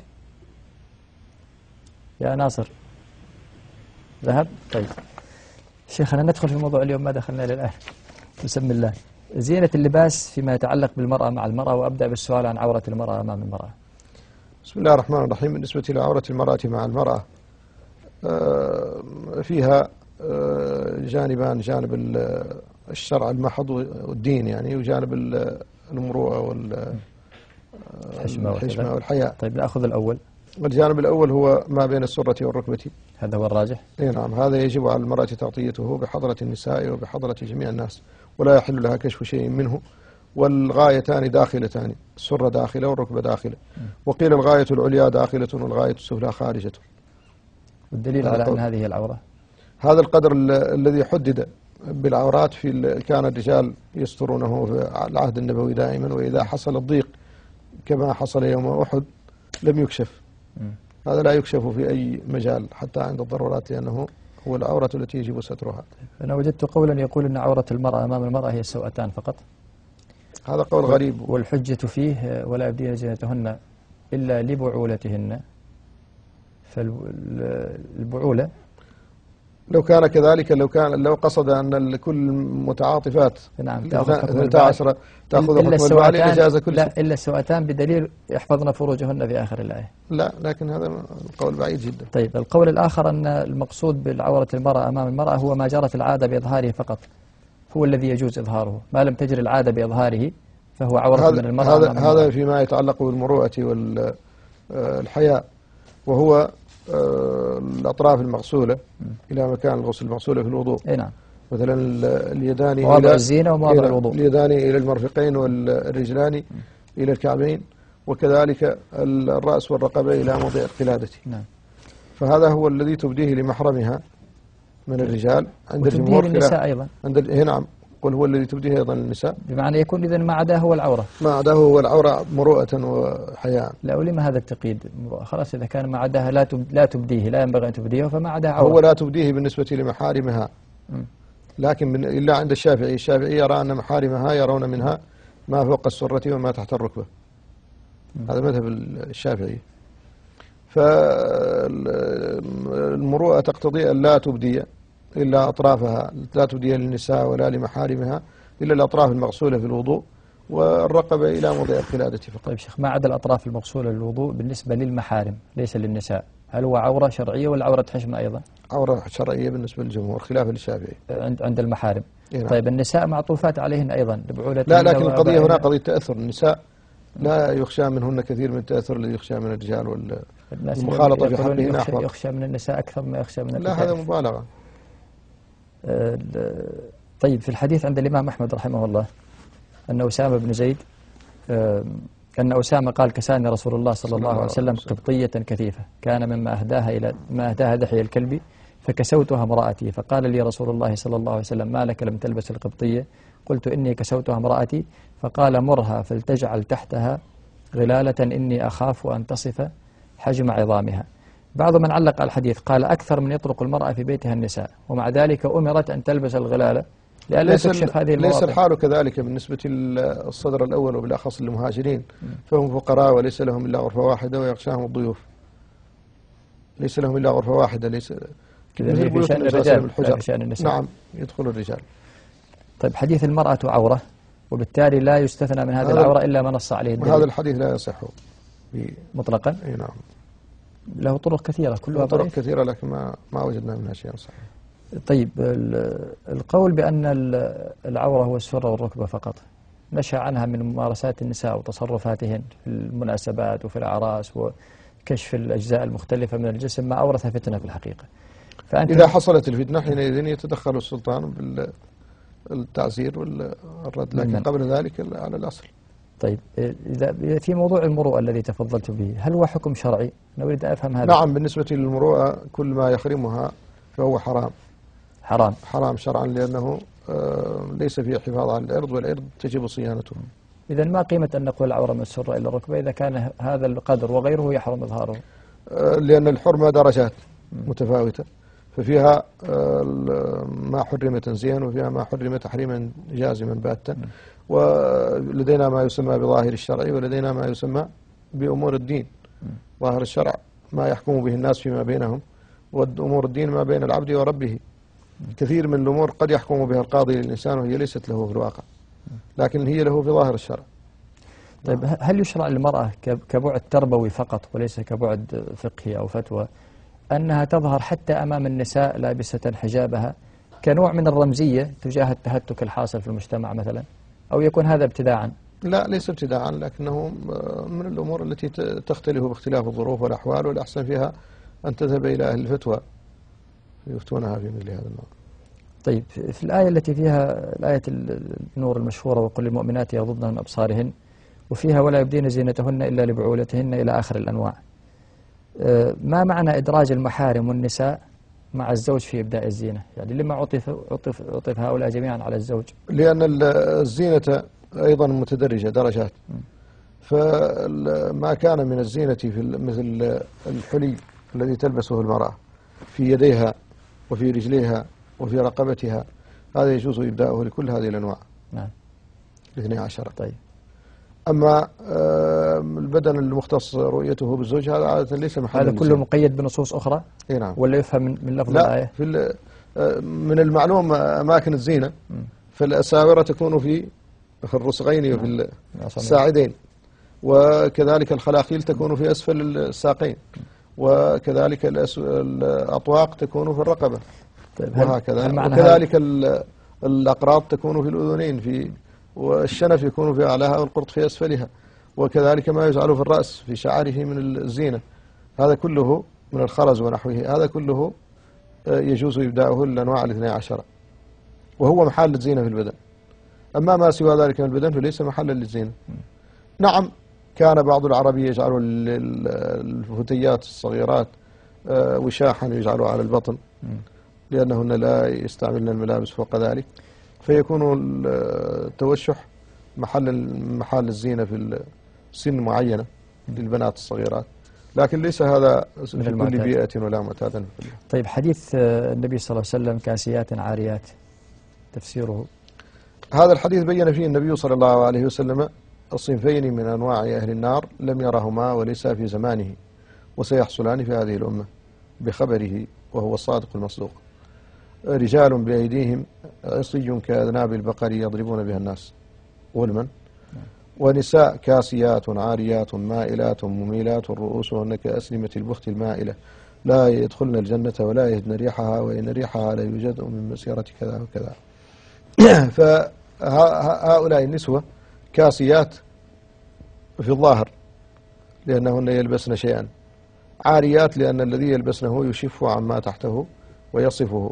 S2: يا ناصر ذهب؟ طيب شيخنا ندخل في الموضوع اليوم، ما دخلنا إلى الآن. بسم الله. زينة اللباس فيما يتعلق بالمرأة مع المرأة، وأبدأ بالسؤال عن عورة المرأة أمام المرأة.
S3: بسم الله الرحمن الرحيم. بالنسبة لعورة المرأة مع المرأة فيها جانبان، جانب الشرع المحض والدين يعني، وجانب المروءة والحشمة والحياء.
S2: طيب نأخذ الأول.
S3: الجانب الأول هو ما بين السرة والركبة،
S2: هذا هو الراجح.
S3: اي نعم، هذا يجب على المرأة تغطيته بحضرة النساء وبحضرة جميع الناس، ولا يحل لها كشف شيء منه، والغايتان داخلتان، السرة داخلة والركبة داخلة. وقيل الغاية العليا داخلة والغاية السفلى خارجة.
S2: والدليل على أن هذه العورة
S3: هذا القدر الذي حدد بالعورات. في كان الرجال يسترونه في العهد النبوي دائما، وإذا حصل الضيق كما حصل يوم أحد لم يكشف. م. هذا لا يكشف في أي مجال حتى عند الضرورات، لأنه هو العورة التي يجب سترها.
S2: أنا وجدت قولا يقول أن عورة المرأة أمام المرأة هي السوأتان فقط.
S3: هذا قول غريب.
S2: والحجة فيه ولا يبدين زينتهن إلا لبعولتهن، فالبعولة
S3: لو كان كذلك، لو كان لو قصد أن كل متعاطفات
S2: نعم
S3: اثنتا عشرة تأخذ حكم البعل لجاز كل
S2: لا إلا السوأتان بدليل يحفظن فروجهن في آخر الآية.
S3: لا، لكن هذا القول بعيد جدا.
S2: طيب القول الآخر أن المقصود بالعورة المرأة أمام المرأة هو ما جرت العادة بإظهاره فقط، هو الذي يجوز إظهاره. ما لم تجري العادة بإظهاره فهو عورة من المرأة.
S3: هذا هذا فيما يتعلق بالمروءة والحياء، وهو الأطراف المغسولة إلى مكان الغسل، المغسولة في الوضوء.
S2: اي نعم.
S3: مثلا اليدان
S2: مواضع الزينة ومواضع الوضوء.
S3: اليدان إلى المرفقين والرجلان إلى الكعبين، وكذلك الرأس والرقبة إلى موضع القلادة.
S2: نعم.
S3: فهذا هو الذي تبديه لمحرمها من الرجال عند الجمهور.
S2: النساء أيضا.
S3: عند نعم، قل هو الذي تبديه أيضا للنساء،
S2: بمعنى يكون إذن ما عداه هو العورة،
S3: ما عداه هو العورة مروءة وحياء.
S2: لا، ولما هذا التقييد؟ خلاص إذا كان ما عداها لا لا تبديه، لا ينبغي أن تبديه، فما عداها عورة.
S3: هو لا تبديه بالنسبة لمحارمها، م. لكن من إلا عند الشافعي، الشافعي يرى أن محارمها يرون منها ما فوق السرة وما تحت الركبة. م. هذا مذهب الشافعي. فالمروءة تقتضي أن لا تبدي إلا أطرافها، لا تبدي للنساء ولا لمحارمها إلا الأطراف المغسولة في الوضوء والرقبة إلى موضع القلادة فقط.
S2: طيب شيخ، ما عدا الأطراف المغسولة للوضوء بالنسبة للمحارم ليس للنساء، هل هو عورة شرعية ولا عورة حشمة أيضا؟
S3: عورة شرعية بالنسبة للجمهور خلافا للشافعي
S2: عند عند المحارم.
S3: إيه.
S2: طيب النساء معطوفات عليهن أيضا لبعولة.
S3: لا، لكن القضية هنا قضية تأثر. النساء لا يخشى منهن كثير من التأثر الذي يخشى من الرجال، والمخالطة في حقهن أحوط.
S2: يخشى من النساء أكثر ما يخشى من
S3: الرجال. لا، هذا مبالغة.
S2: طيب في الحديث عند الإمام أحمد رحمه الله أن أسامة بن زيد أن أسامة قال: كساني رسول الله صلى الله عليه وسلم قبطية كثيفة كان مما أهداها إلى ما أهداها دحي الكلب فكسوتها امرأتي، فقال لي رسول الله صلى الله عليه وسلم: ما لك لم تلبس القبطية؟ قلت: إني كسوتها امرأتي. فقال: مرها فلتجعل تحتها غلالة إني أخاف أن تصف حجم عظامها. بعض من علق على الحديث قال: أكثر من يطرق المرأة في بيتها النساء، ومع ذلك أمرت أن تلبس الغلالة لئلا تكشف هذه المواضع.
S3: ليس الحال كذلك بالنسبة للصدر الأول وبالأخص للمهاجرين، فهم فقراء وليس لهم إلا غرفة واحدة ويغشاهم الضيوف. ليس لهم إلا غرفة واحدة، ليس
S2: مثل بيوت الرجال في النساء.
S3: نعم، يدخل الرجال.
S2: طيب حديث المرأة عورة وبالتالي لا يستثنى من هذه العورة إلا ما نص عليه الدليل.
S3: هذا الحديث لا يصح
S2: مطلقا.
S3: أي نعم،
S2: له طرق كثيرة كلها
S3: طرق كثيرة لكن ما ما وجدنا منها شيء صحيح.
S2: طيب القول بأن العورة هو السرة والركبة فقط نشأ عنها من ممارسات النساء وتصرفاتهن في المناسبات وفي الأعراس وكشف الأجزاء المختلفة من الجسم، ما أورث فتنة في الحقيقة.
S3: فأنت إذا حصلت الفتنة حينئذ يتدخل السلطان بالتعزير والرد، لكن قبل ذلك على الأصل.
S2: طيب إذا في موضوع المروءة الذي تفضلت به، هل هو حكم شرعي؟ أنا أريد أفهم هذا.
S3: نعم، بالنسبة للمروءة كل ما يخرمها فهو حرام.
S2: حرام
S3: حرام شرعا، لأنه ليس فيه حفاظ على العرض، والعرض تجب صيانته.
S2: إذا ما قيمة أن نقول العورة من السرة إلى الركبة إذا كان هذا القدر وغيره يحرم إظهاره؟
S3: لأن الحرمة درجات متفاوتة، ففيها ما حرم تنزيها وفيها ما حرم تحريما جازما باتا، ولدينا ما يسمى بظاهر الشرع ولدينا ما يسمى بأمور الدين. ظاهر الشرع ما يحكم به الناس فيما بينهم، وأمور الدين ما بين العبد وربه. كثير من الأمور قد يحكم بها القاضي للإنسان وهي ليست له في الواقع، لكن هي له في ظاهر الشرع.
S2: طيب هل يشرع للمرأة كبعد تربوي فقط وليس كبعد فقهي أو فتوى أنها تظهر حتى أمام النساء لابسة حجابها كنوع من الرمزية تجاه التهتك الحاصل في المجتمع مثلا، أو يكون هذا ابتداعا؟
S3: لا، ليس ابتداعا، لكنه من الأمور التي تختلف باختلاف الظروف والأحوال، والأحسن فيها أن تذهب إلى أهل الفتوى يفتونها في مثل هذا النوع.
S2: طيب في الآية التي فيها الآية النور المشهورة: وقل للمؤمنات يغضضن من أبصارهن، وفيها ولا يبدين زينتهن إلا لبعولتهن إلى آخر الأنواع، ما معنى إدراج المحارم والنساء مع الزوج في إبداء الزينة؟ يعني لما عطف, عطف, عطف هؤلاء جميعا على الزوج؟
S3: لأن الزينة أيضا متدرجة درجات، فما كان من الزينة في مثل الحلي الذي تلبسه المرأة في يديها وفي رجليها وفي رقبتها، هذا يجوز إبداؤه لكل هذه الأنواع.
S2: نعم،
S3: الاثني عشر.
S2: طيب
S3: أما البدن المختص رؤيته بالزوج هذا عادة ليس محل.
S2: هذا كله مقيد بنصوص أخرى؟
S3: اي نعم.
S2: ولا يفهم من, من لفظ
S3: لا
S2: الآية؟
S3: في من المعلوم أماكن الزينة، فالأساورة تكون في في الرسغين وفي الساعدين، وكذلك الخلاخيل تكون في أسفل الساقين، وكذلك الأطواق تكون في الرقبة.
S2: طيب
S3: وهكذا، وكذلك الأقراط تكون في الأذنين، في والشنف يكون في أعلاها والقرط في أسفلها، وكذلك ما يجعل في الرأس في شعاره من الزينة، هذا كله من الخرز ونحوه، هذا كله يجوز إبداؤه للأنواع الاثنى عشر، وهو محل للزينة في البدن. أما ما سوى ذلك من البدن فليس محلا للزينة. نعم، كان بعض العرب يجعل الفتيات الصغيرات وشاحا يجعلوا على البطن لأنهن لا يستعملن الملابس فوق ذلك، فيكون التوشح محل محل الزينة في سن معينة للبنات الصغيرات، لكن ليس هذا في كل بيئة ولا معتادا.
S2: طيب، حديث النبي صلى الله عليه وسلم كاسيات عاريات تفسيره؟
S3: هذا الحديث بين فيه النبي صلى الله عليه وسلم الصنفين من أنواع أهل النار لم يرهما وليس في زمانه، وسيحصلان في هذه الأمة بخبره وهو الصادق المصدوق. رجال بأيديهم عصي كأذناب البقر يضربون بها الناس والمن، ونساء كاسيات عاريات مائلات مميلات رؤوسهن كأسلمة البخت المائلة لا يدخلن الجنة ولا يجدن ريحها وإن ريحها لا يوجد من مسيرة كذا وكذا. فهؤلاء النسوة كاسيات في الظاهر لأنهن يلبسن شيئا، عاريات لأن الذي يلبسنه يشف عما تحته ويصفه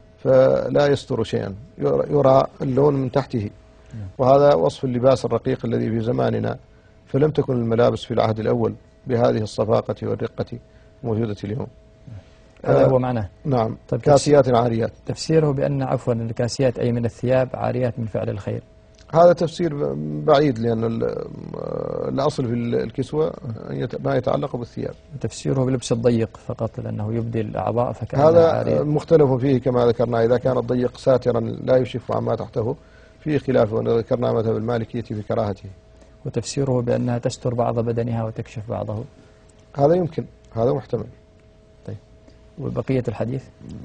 S3: فلا يستر شيئا، يرى اللون من تحته، وهذا وصف اللباس الرقيق الذي في زماننا، فلم تكن الملابس في العهد الأول بهذه الصفاقة والرقة موجودة اليوم.
S2: هذا هو معناه.
S3: نعم.
S2: طيب،
S3: كاسيات عاريات.
S2: تفسيره بأن عفوا الكاسيات أي من الثياب، عاريات من فعل الخير.
S3: هذا تفسير بعيد لأن الأصل في الكسوة ما يتعلق بالثياب.
S2: تفسيره بلبس الضيق فقط لأنه يبدي الأعضاء فكان
S3: هذا
S2: عارية.
S3: مختلف فيه كما ذكرنا، إذا كان الضيق ساترا لا يشف عما تحته فيه خلاف، وذكرنا مذهب المالكية في كراهته.
S2: وتفسيره بأنها تستر بعض بدنها وتكشف بعضه.
S3: هذا يمكن، هذا محتمل.
S2: طيب، وبقية الحديث؟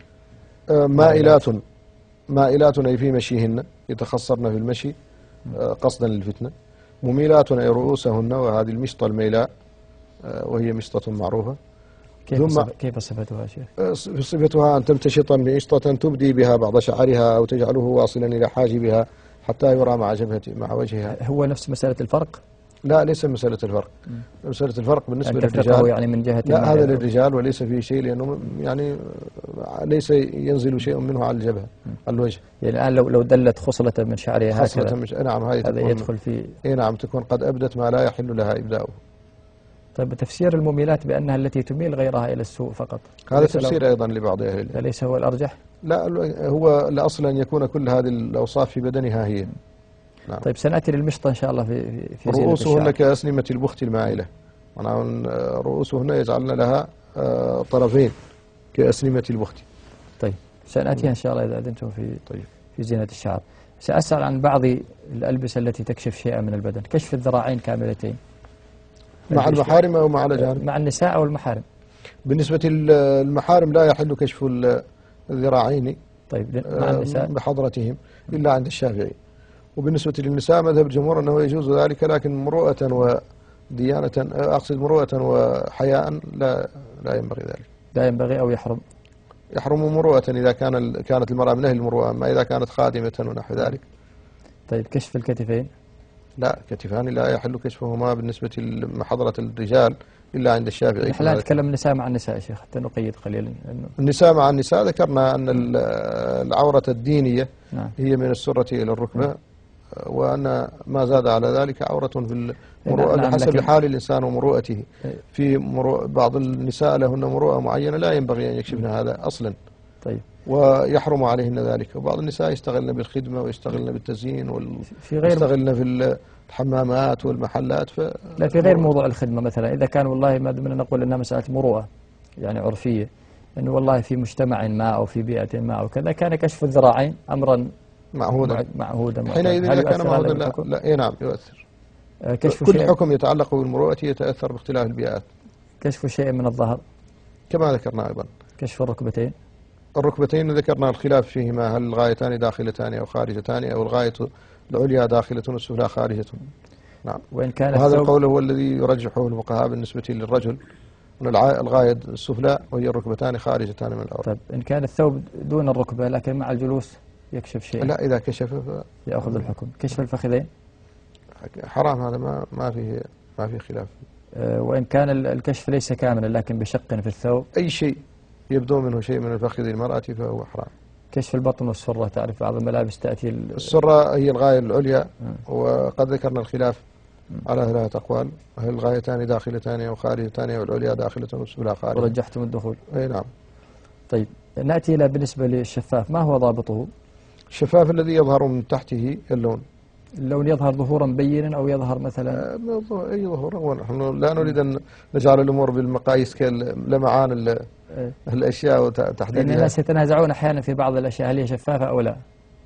S3: آه مائلات مائلات أي في مشيهن يتخصرن في المشي آه قصدا للفتنة. مميلات أي رؤوسهن، وهذه المشطة الميلاء آه وهي مشطة معروفة.
S2: كيف ثم كيف صفتها شيخ؟
S3: آه صفتها أن تمتشط بمشطة تبدي بها بعض شعرها أو تجعله واصلا إلى حاجبها حتى يرى مع جبهة مع وجهها.
S2: هو نفس مسألة الفرق؟
S3: لا، ليس مسألة الفرق. م. مسألة الفرق بالنسبة
S2: يعني
S3: للرجال
S2: يعني من جهة
S3: لا، هذا للرجال وليس فيه شيء، لأنه يعني ليس ينزل شيء منه على الجبهة على الوجه.
S2: يعني الآن لو لو دلت خصلة من شعرها هكذا
S3: مش... نعم،
S2: هذا يدخل في
S3: إيه نعم، تكون قد أبدت ما لا يحل لها إبداؤه.
S2: طيب، تفسير المميلات بأنها التي تميل غيرها إلى السوء فقط،
S3: هذا تفسير أيضا لبعض أهل العلم.
S2: ليس هو الأرجح؟
S3: لا، هو الأصل أن يكون كل هذه الأوصاف في بدنها هي.
S2: نعم. طيب، سنأتي للمشطة إن شاء الله في في
S3: رؤوسهن كأسنمة البخت المائلة، معناه رؤوسهن يجعلن لها طرفين كأسنمة البخت.
S2: طيب، سنأتيها إن شاء الله إذا أذنتم في
S3: طيب.
S2: في زينة الشعر. سأسأل عن بعض الألبسة التي تكشف شيئا من البدن، كشف الذراعين كاملتين
S3: مع المحارم أو مع الأجانب؟
S2: مع النساء أو المحارم.
S3: بالنسبة للمحارم لا يحل كشف الذراعين.
S2: طيب، مع النساء
S3: بحضرتهم إلا عند الشافعي. وبالنسبة للنساء مذهب الجمهور أنه يجوز ذلك، لكن مروءة وديانة، أقصد مروءة وحياء لا لا ينبغي ذلك.
S2: لا ينبغي أو يحرم؟
S3: يحرم مروءة إذا كان كانت المرأة من أهل المروءة، أما إذا كانت خادمة ونحو ذلك.
S2: طيب، كشف الكتفين؟
S3: لا، كتفان لا يحل كشفهما بالنسبة لحضرة الرجال إلا عند الشافعي.
S2: نحن لا نتكلم النساء مع النساء يا شيخ حتى نقيد قليلا.
S3: النساء مع النساء ذكرنا أن العورة الدينية
S2: نعم.
S3: هي من السرة إلى الركبة، وأن ما زاد على ذلك عورة في المروءة نعم، بحسب حال الإنسان ومروءته. في مروء بعض النساء لهن مروءة معينة لا ينبغي أن يكشفن هذا أصلا.
S2: طيب.
S3: ويحرم عليهن ذلك. وبعض النساء يشتغلن بالخدمة ويشتغلن بالتزيين ويشتغلن في الحمامات والمحلات. ف
S2: لا، في غير موضوع الخدمة مثلا، إذا كان والله ما دمنا نقول أنها مسألة مروءة يعني عرفية، أنه والله في مجتمع ما أو في بيئة ما أو كذا كان كشف الذراعين أمرا
S3: معهودا
S2: معهودا
S3: حينئذ إذا كان معهودا لا, لا إيه نعم يؤثر.
S2: كشف
S3: كل
S2: شيء
S3: حكم يتعلق بالمروءة يتأثر باختلاف البيئات.
S2: كشف شيء من الظهر
S3: كما ذكرنا أيضا.
S2: كشف الركبتين؟
S3: الركبتين ذكرنا الخلاف فيهما، هل الغايتان داخلتان أو خارجتان، أو الغاية العليا داخلة والسفلى خارجة. نعم.
S2: وإن كان
S3: وهذا القول هو الذي يرجحه الفقهاء بالنسبة للرجل، أن الغاية السفلى وهي الركبتان خارجتان من الأرض.
S2: طيب، إن كان الثوب دون الركبة لكن مع الجلوس يكشف شيء؟
S3: لا، إذا كشف ف...
S2: يأخذ الحكم. كشف الفخذين؟
S3: حرام، هذا ما ما فيه ما فيه خلاف.
S2: أه، وإن كان الكشف ليس كاملا لكن بشق في الثوب؟
S3: أي شيء يبدو منه شيء من الفخذ المرأة فهو حرام.
S2: كشف البطن والسرة، تعرف بعض الملابس تأتي
S3: السرة هي الغاية العليا. م. وقد ذكرنا الخلاف م. على ثلاثة أقوال، هل الغايتان داخلتان أو خارجتان أو العليا داخلة والسفلى خارجة.
S2: ورجحتم الدخول.
S3: أي نعم.
S2: طيب، نأتي إلى بالنسبة للشفاف، ما هو ضابطه؟
S3: الشفاف الذي يظهر من تحته اللون.
S2: اللون يظهر ظهورا بينا أو يظهر مثلا
S3: آه أي ظهور. ونحن لا نريد أن نجعل الأمور بالمقاييس كاللمعان الأشياء وتحديدها.
S2: لأن الناس يتنازعون أحيانا في بعض الأشياء هل هي شفافة أو لا.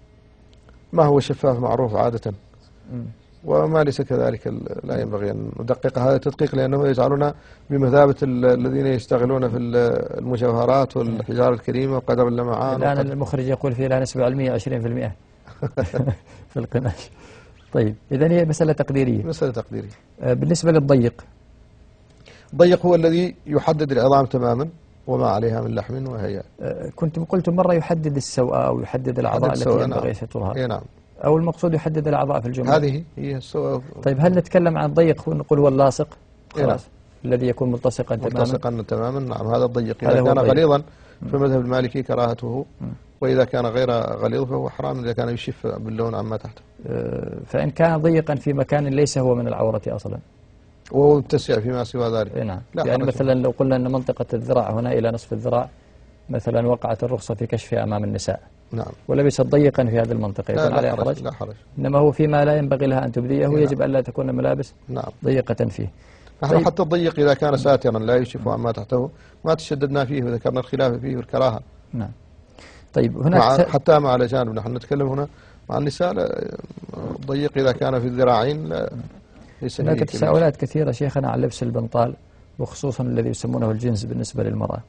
S3: ما هو شفاف معروف عادة
S2: م.
S3: وما ليس كذلك لا ينبغي أن ندقق هذا التدقيق، لأنه يجعلنا بمثابة الذين يشتغلون في المجوهرات والحجارة الكريمة وقدر اللمعان.
S2: الآن المخرج يقول في لها نسبة علمية عشرين بالمئة في القماش. طيب إذن هي مسألة تقديرية.
S3: مسألة تقديرية.
S2: بالنسبة للضيق،
S3: الضيق هو الذي يحدد العظام تماما وما عليها من لحم وهي.
S2: كنتم قلتم مرة يحدد السوء أو يحدد الأعضاء التي ينبغي سترها.
S3: اي نعم.
S2: أو المقصود يحدد الأعضاء في الجملة.
S3: هذه هي السوء.
S2: طيب هل نتكلم عن الضيق نقول هو اللاصق خلاص نعم. الذي يكون ملتصقا تماما.
S3: ملتصقا تماما نعم. هذا الضيق إذا كان ضيق. غليظا في المذهب المالكي كراهته، م. وإذا كان غير غليظ فهو حرام إذا كان يشف باللون عما تحته.
S2: فإن كان ضيقا في مكان ليس هو من العورة أصلا
S3: وهو متسع فيما سوى ذلك.
S2: نعم. يعني مثلا لو قلنا أن منطقة الذراع هنا إلى نصف الذراع مثلا وقعت الرخصة في كشفها أمام النساء، نعم، ولبست ضيقا في هذه المنطقة يكون عليها حرج؟
S3: لا حرج.
S2: إنما هو فيما لا ينبغي لها أن تبديه يجب أن لا تكون ملابس نعم. ضيقة فيه.
S3: نحن طيب. حتى الضيق إذا كان ساترا لا يكشف عما تحته ما تشددنا فيه وذكرنا الخلاف فيه والكراهة.
S2: نعم. طيب هناك
S3: مع حتى مع الأجانب نحن نتكلم هنا مع النساء الضيق إذا كان في الذراعين لا ليس.
S2: هناك تساؤلات كثيرة شيخنا عن لبس البنطال وخصوصا الذي يسمونه الجنس بالنسبة للمرأة.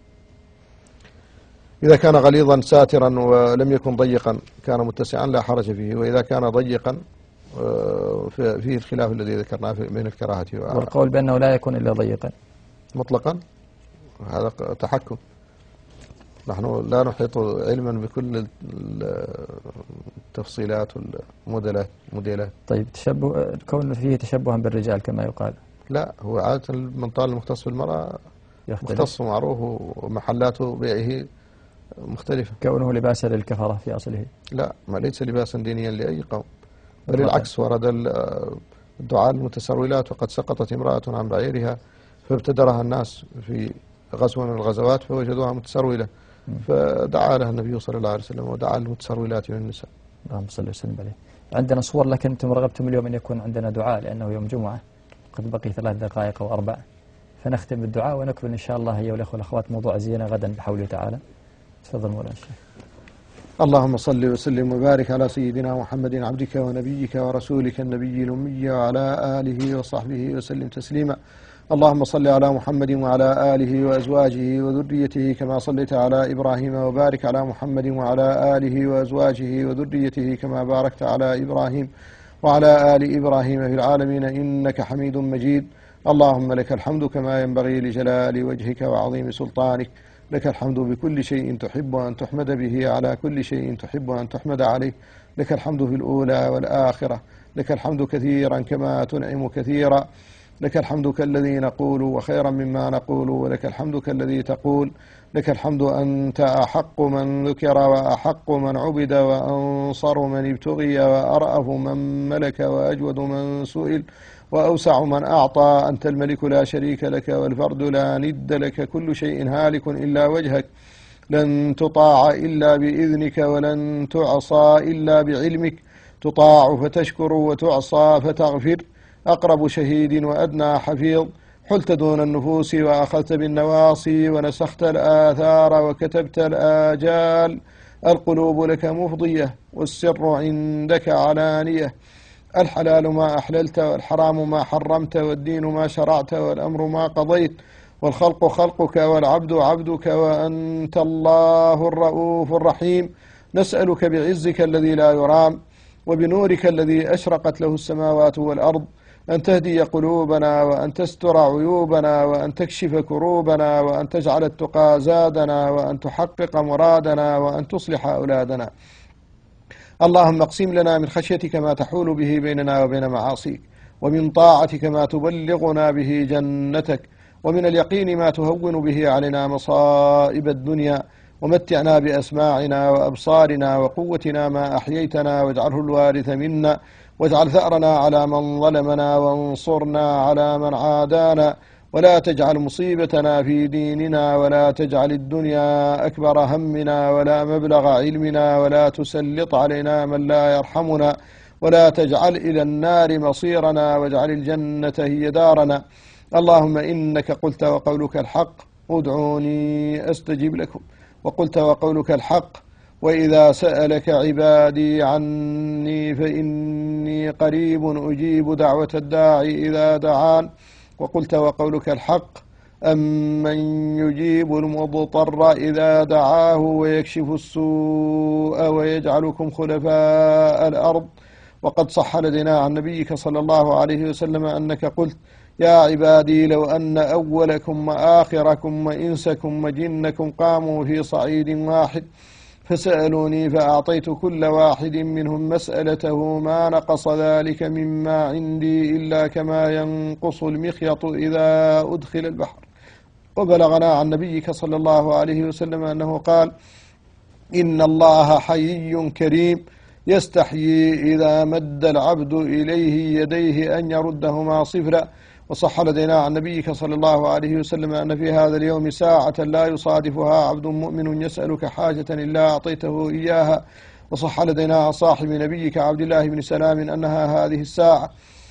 S3: إذا كان غليظا ساترا ولم يكن ضيقا كان متسعا لا حرج فيه، وإذا كان ضيقا فيه الخلاف الذي ذكرناه بين الكراهة
S2: والقول بأنه لا يكون إلا ضيقا
S3: مطلقا. هذا تحكم. نحن لا نحيط علما بكل التفصيلات والموديلات موديلات.
S2: طيب تشبه كون فيه تشبها بالرجال كما يقال؟
S3: لا، هو عادة البنطال المختص بالمرأة مختص معروف ومحلات بيعه مختلفة.
S2: كونه لباسا للكفرة في أصله؟
S3: لا، ما ليس لباسا دينيا لأي قوم، بل بالعكس ورد الدعاء المتسرولات وقد سقطت امرأة عن بعيرها فابتدرها الناس في غزوة من الغزوات فوجدوها متسرولة فدعا لها النبي صلى الله عليه وسلم ودعا للمتسرولات من النساء.
S2: اللهم صل وسلم عليه. عندنا صور لكن أنتم رغبتم اليوم أن يكون عندنا دعاء لأنه يوم جمعة قد بقي ثلاث دقائق أو أربع، فنختم بالدعاء ونكمل إن شاء الله هي والأخوة والأخوات موضوع الزينة غدا بحوله تعالى. تفضل مولانا الشيخ.
S3: اللهم صل وسلم وبارك على سيدنا محمد عبدك ونبيك ورسولك النبي الأمي وعلى آله وصحبه وسلم تسليما. اللهم صل على محمد وعلى آله وأزواجه وذريته كما صليت على إبراهيم وبارك على محمد وعلى آله وأزواجه وذريته كما باركت على إبراهيم وعلى آل إبراهيم في العالمين إنك حميد مجيد. اللهم لك الحمد كما ينبغي لجلال وجهك وعظيم سلطانك. لك الحمد بكل شيء تحب أن تحمد به على كل شيء تحب أن تحمد عليه. لك الحمد في الأولى والآخرة. لك الحمد كثيرا كما تنعم كثيرا. لك الحمد كالذي نقول وخيرا مما نقول. ولك الحمد كالذي تقول. لك الحمد أنت أحق من ذكر وأحق من عبد وأنصر من ابتغي وأرأف من ملك وأجود من سئل وأوسع من أعطى. أنت الملك لا شريك لك والفرد لا ند لك. كل شيء هالك إلا وجهك. لن تطاع إلا بإذنك ولن تعصى إلا بعلمك. تطاع فتشكر وتعصى فتغفر. أقرب شهيد وأدنى حفيظ. حلت دون النفوس وأخذت بالنواصي ونسخت الآثار وكتبت الآجال. القلوب لك مفضية والسر عندك علانية. الحلال ما أحللت والحرام ما حرمت والدين ما شرعت والأمر ما قضيت والخلق خلقك والعبد عبدك وأنت الله الرؤوف الرحيم. نسألك بعزك الذي لا يرام وبنورك الذي أشرقت له السماوات والأرض أن تهدي قلوبنا وأن تستر عيوبنا وأن تكشف كروبنا وأن تجعل التقى زادنا وأن تحقق مرادنا وأن تصلح أولادنا. اللهم اقسم لنا من خشيتك ما تحول به بيننا وبين معاصيك ومن طاعتك ما تبلغنا به جنتك ومن اليقين ما تهون به علينا مصائب الدنيا. ومتعنا بأسماعنا وأبصارنا وقوتنا ما أحييتنا واجعله الوارث منا واجعل ثأرنا على من ظلمنا وانصرنا على من عادانا ولا تجعل مصيبتنا في ديننا ولا تجعل الدنيا أكبر همنا ولا مبلغ علمنا ولا تسلط علينا من لا يرحمنا ولا تجعل إلى النار مصيرنا واجعل الجنة هي دارنا. اللهم إنك قلت وقولك الحق ادعوني أستجب لكم، وقلت وقولك الحق وإذا سألك عبادي عني فإني قريب أجيب دعوة الداعي إذا دعان، وقلت وقولك الحق أمن يجيب المضطر إذا دعاه ويكشف السوء ويجعلكم خلفاء الأرض. وقد صح لدينا عن نبيك صلى الله عليه وسلم أنك قلت يا عبادي لو أن أولكم وآخركم وإنسكم وجنكم قاموا في صعيد واحد فسألوني فأعطيت كل واحد منهم مسألته ما نقص ذلك مما عندي إلا كما ينقص المخيط إذا أدخل البحر. وبلغنا عن نبيك صلى الله عليه وسلم أنه قال إن الله حيي كريم يستحيي إذا مد العبد إليه يديه أن يردهما صفرا. وصح لدينا عن نبيك صلى الله عليه وسلم أن في هذا اليوم ساعة لا يصادفها عبد مؤمن يسألك حاجة إلا أعطيته إياها. وصح لدينا عن صاحب نبيك عبد الله بن سلام أنها هذه الساعة.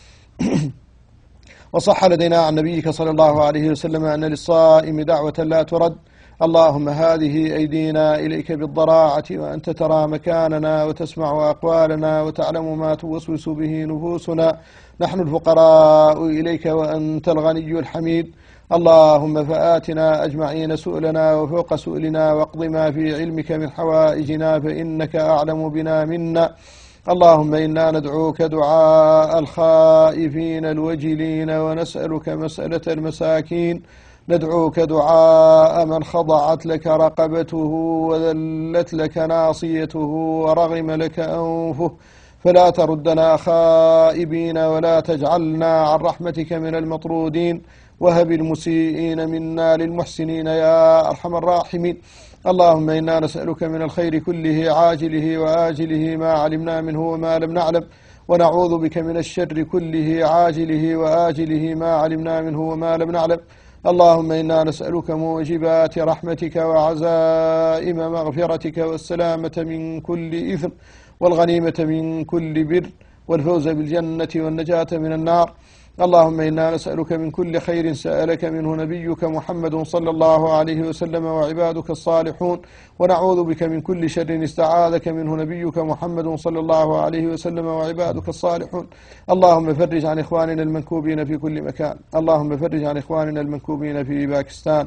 S3: وصح لدينا عن نبيك صلى الله عليه وسلم أن للصائم دعوة لا ترد. اللهم هذه أيدينا إليك بالضراعة وأنت ترى مكاننا وتسمع أقوالنا وتعلم ما توسوس به نفوسنا، نحن الفقراء إليك وأنت الغني الحميد. اللهم فآتنا أجمعين سؤلنا وفوق سؤلنا واقض ما في علمك من حوائجنا فإنك أعلم بنا منا. اللهم إنا ندعوك دعاء الخائفين الوجلين ونسألك مسألة المساكين، ندعوك دعاء من خضعت لك رقبته وذلت لك ناصيته ورغم لك أنفه، فلا تردنا خائبين ولا تجعلنا عن رحمتك من المطرودين، وهب المسيئين منا للمحسنين يا أرحم الراحمين. اللهم إنا نسألك من الخير كله عاجله وآجله ما علمنا منه وما لم نعلم، ونعوذ بك من الشر كله عاجله وآجله ما علمنا منه وما لم نعلم. اللهم إنا نسألك موجبات رحمتك وعزائم مغفرتك والسلامة من كل إثم والغنيمة من كل بر والفوز بالجنة والنجاة من النار. اللهم إنا نسألك من كل خير سألك منه نبيك محمد صلى الله عليه وسلم وعبادك الصالحون، ونعوذ بك من كل شر استعاذك منه نبيك محمد صلى الله عليه وسلم وعبادك الصالحون. اللهم فرج عن إخواننا المنكوبين في كل مكان، اللهم فرج عن إخواننا المنكوبين في باكستان،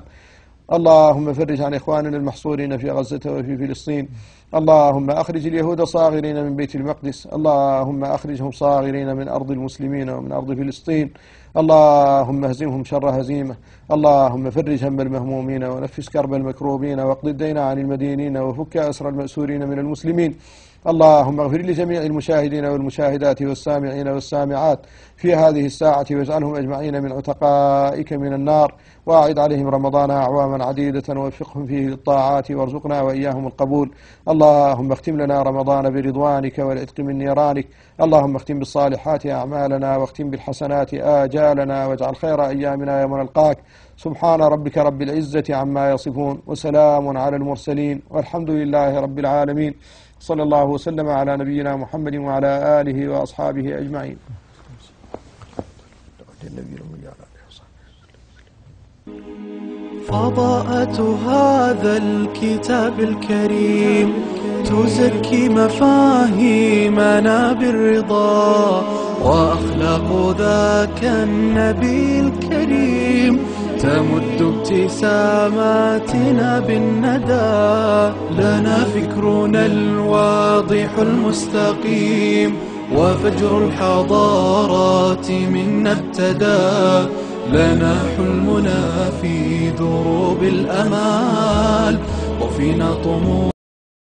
S3: اللهم فرج عن إخواننا المحصورين في غزة وفي فلسطين. اللهم أخرج اليهود صاغرين من بيت المقدس، اللهم أخرجهم صاغرين من أرض المسلمين ومن أرض فلسطين. اللهم اهزمهم شر هزيمة. اللهم فرج هم المهمومين ونفس كرب المكروبين واقض الدين عن المدينين وفك أسر المأسورين من المسلمين. اللهم اغفر لجميع المشاهدين والمشاهدات والسامعين والسامعات في هذه الساعة واجعلهم أجمعين من عتقائك من النار، واعد عليهم رمضان أعواما عديدة ووفقهم فيه للطاعات وارزقنا وإياهم القبول. اللهم اختم لنا رمضان برضوانك والعتق من نيرانك. اللهم اختم بالصالحات أعمالنا واختم بالحسنات آجالنا واجعل خير أيامنا يوم نلقاك. سبحان ربك رب العزة عما يصفون وسلام على المرسلين والحمد لله رب العالمين. صلى الله وسلم على نبينا محمد وعلى آله وأصحابه أجمعين.
S1: فضاءة هذا الكتاب الكريم تزكي مفاهيمنا بالرضا، وأخلاق ذاك النبي الكريم تمد ابتساماتنا بالندى. لنا فكرنا الواضح المستقيم وفجر الحضارات منا ابتدى. لنا حلمنا في دروب الأمال وفينا طموح